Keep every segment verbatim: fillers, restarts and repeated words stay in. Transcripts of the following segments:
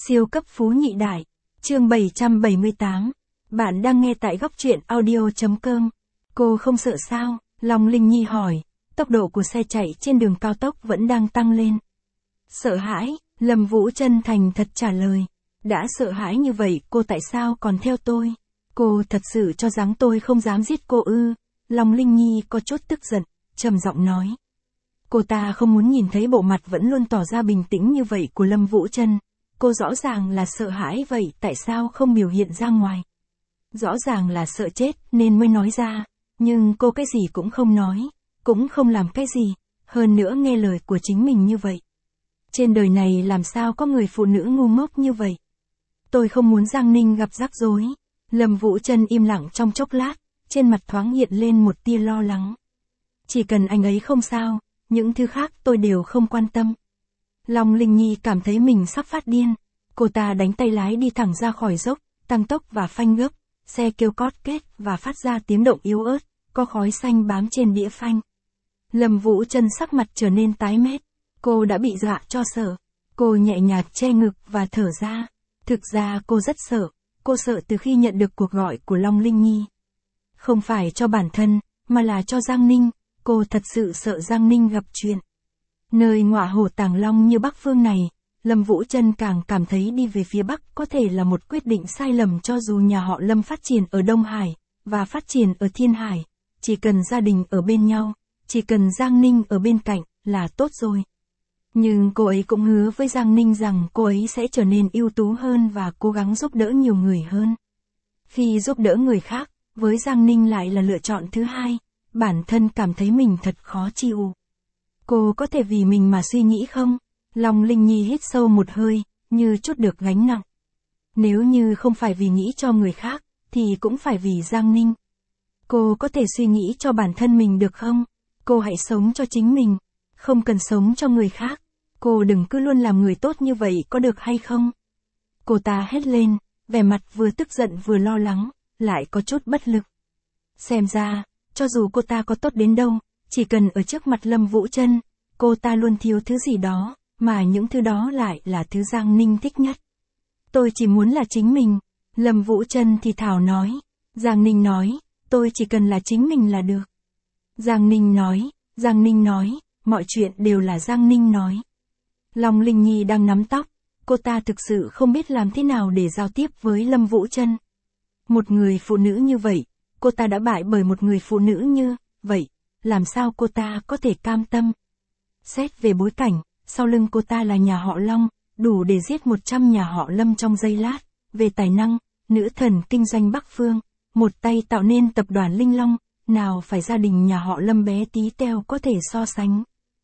Siêu cấp phú nhị đại. Chương bảy trăm bảy mươi tám. Bạn đang nghe tại góc truyện audio.com. Cô không sợ sao? Long Linh Nhi hỏi. Tốc độ của xe chạy trên đường cao tốc vẫn đang tăng lên. Sợ hãi, Lâm Vũ chân thành thật trả lời. Đã sợ hãi như vậy, cô tại sao còn theo tôi? Cô thật sự cho rằng tôi không dám giết cô ư? Long Linh Nhi có chút tức giận, trầm giọng nói. Cô ta không muốn nhìn thấy bộ mặt vẫn luôn tỏ ra bình tĩnh như vậy của Lâm Vũ Chân. Cô rõ ràng là sợ hãi vậy, tại sao không biểu hiện ra ngoài? Rõ ràng là sợ chết nên mới nói ra, nhưng cô cái gì cũng không nói, cũng không làm cái gì, hơn nữa nghe lời của chính mình như vậy. Trên đời này làm sao có người phụ nữ ngu ngốc như vậy? Tôi không muốn Giang Ninh gặp rắc rối. Lâm Vũ Chân im lặng trong chốc lát, trên mặt thoáng hiện lên một tia lo lắng. Chỉ cần anh ấy không sao, những thứ khác tôi đều không quan tâm. Long Linh Nhi cảm thấy mình sắp phát điên. Cô ta đánh tay lái đi thẳng ra khỏi dốc, tăng tốc và phanh gấp. Xe kêu cót két và phát ra tiếng động yếu ớt, có khói xanh bám trên đĩa phanh. Lâm Vũ Chân sắc mặt trở nên tái mét. Cô đã bị dọa cho sợ. Cô nhẹ nhàng che ngực và thở ra. Thực ra cô rất sợ. Cô sợ từ khi nhận được cuộc gọi của Long Linh Nhi. Không phải cho bản thân, mà là cho Giang Ninh. Cô thật sự sợ Giang Ninh gặp chuyện. Nơi ngọa hổ tàng long như Bắc Phương này, Lâm Vũ Chân càng cảm thấy đi về phía Bắc có thể là một quyết định sai lầm, cho dù nhà họ Lâm phát triển ở Đông Hải, và phát triển ở Thiên Hải. Chỉ cần gia đình ở bên nhau, chỉ cần Giang Ninh ở bên cạnh, là tốt rồi. Nhưng cô ấy cũng hứa với Giang Ninh rằng cô ấy sẽ trở nên ưu tú hơn và cố gắng giúp đỡ nhiều người hơn. Khi giúp đỡ người khác, với Giang Ninh lại là lựa chọn thứ hai, bản thân cảm thấy mình thật khó chịu. Cô có thể vì mình mà suy nghĩ không? Long Linh Nhi hít sâu một hơi, như trút được gánh nặng. Nếu như không phải vì nghĩ cho người khác, thì cũng phải vì Giang Ninh. Cô có thể suy nghĩ cho bản thân mình được không? Cô hãy sống cho chính mình, không cần sống cho người khác. Cô đừng cứ luôn làm người tốt như vậy, có được hay không? Cô ta hét lên, vẻ mặt vừa tức giận vừa lo lắng, lại có chút bất lực. Xem ra, cho dù cô ta có tốt đến đâu, chỉ cần ở trước mặt Lâm Vũ Chân, cô ta luôn thiếu thứ gì đó, mà những thứ đó lại là thứ Giang Ninh thích nhất. Tôi chỉ muốn là chính mình. Lâm Vũ Chân thì thào nói. Giang Ninh nói, tôi chỉ cần là chính mình là được. Giang Ninh nói, Giang Ninh nói, mọi chuyện đều là Giang Ninh nói. Long Linh Nhi đang nắm tóc, cô ta thực sự không biết làm thế nào để giao tiếp với Lâm Vũ Chân. Một người phụ nữ như vậy, cô ta đã bại bởi một người phụ nữ như vậy, làm sao cô ta có thể cam tâm? Xét về bối cảnh, sau lưng cô ta là nhà họ Long, đủ để giết một trăm nhà họ Lâm trong giây lát. Về tài năng, nữ thần kinh doanh Bắc Phương, một tay tạo nên tập đoàn Linh Long, nào phải gia đình nhà họ Lâm bé tí teo có thể so sánh.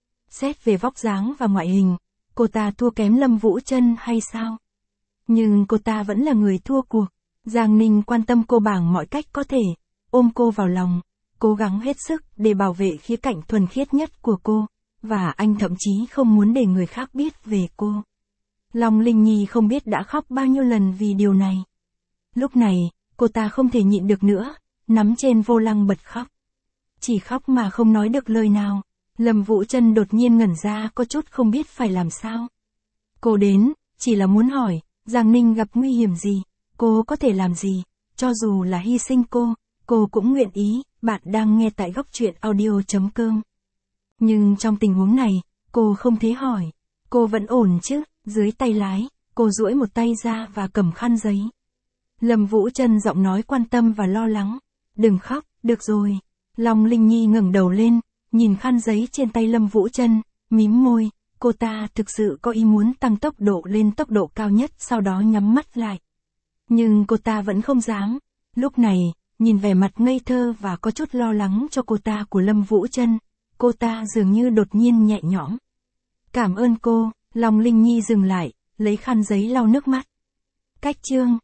Xét về vóc dáng và ngoại hình, cô ta thua kém Lâm Vũ Chân hay sao? Nhưng cô ta vẫn là người thua cuộc. Giang Ninh quan tâm cô bằng mọi cách có thể, ôm cô vào lòng, cố gắng hết sức để bảo vệ khía cạnh thuần khiết nhất của cô, và anh thậm chí không muốn để người khác biết về cô. Long Linh Nhi không biết đã khóc bao nhiêu lần vì điều này. Lúc này, cô ta không thể nhịn được nữa, nắm trên vô lăng bật khóc. Chỉ khóc mà không nói được lời nào. Lâm Vũ Chân đột nhiên ngẩn ra, có chút không biết phải làm sao. Cô đến, chỉ là muốn hỏi, Giang Ninh gặp nguy hiểm gì, cô có thể làm gì, cho dù là hy sinh cô, cô cũng nguyện ý. Bạn đang nghe tại góc truyện audio.com. Nhưng trong tình huống này, cô không thể hỏi. Cô vẫn ổn chứ? Dưới tay lái, cô duỗi một tay ra và cầm khăn giấy. Lâm Vũ Chân giọng nói quan tâm và lo lắng. Đừng khóc, được rồi. Long Linh Nhi ngẩng đầu lên, nhìn khăn giấy trên tay Lâm Vũ Chân, mím môi. Cô ta thực sự có ý muốn tăng tốc độ lên tốc độ cao nhất, sau đó nhắm mắt lại. Nhưng cô ta vẫn không dám. Lúc này, nhìn vẻ mặt ngây thơ và có chút lo lắng cho cô ta của Lâm Vũ Chân, cô ta dường như đột nhiên nhẹ nhõm. Cảm ơn cô. Long Linh Nhi dừng lại, lấy khăn giấy lau nước mắt. Cách chương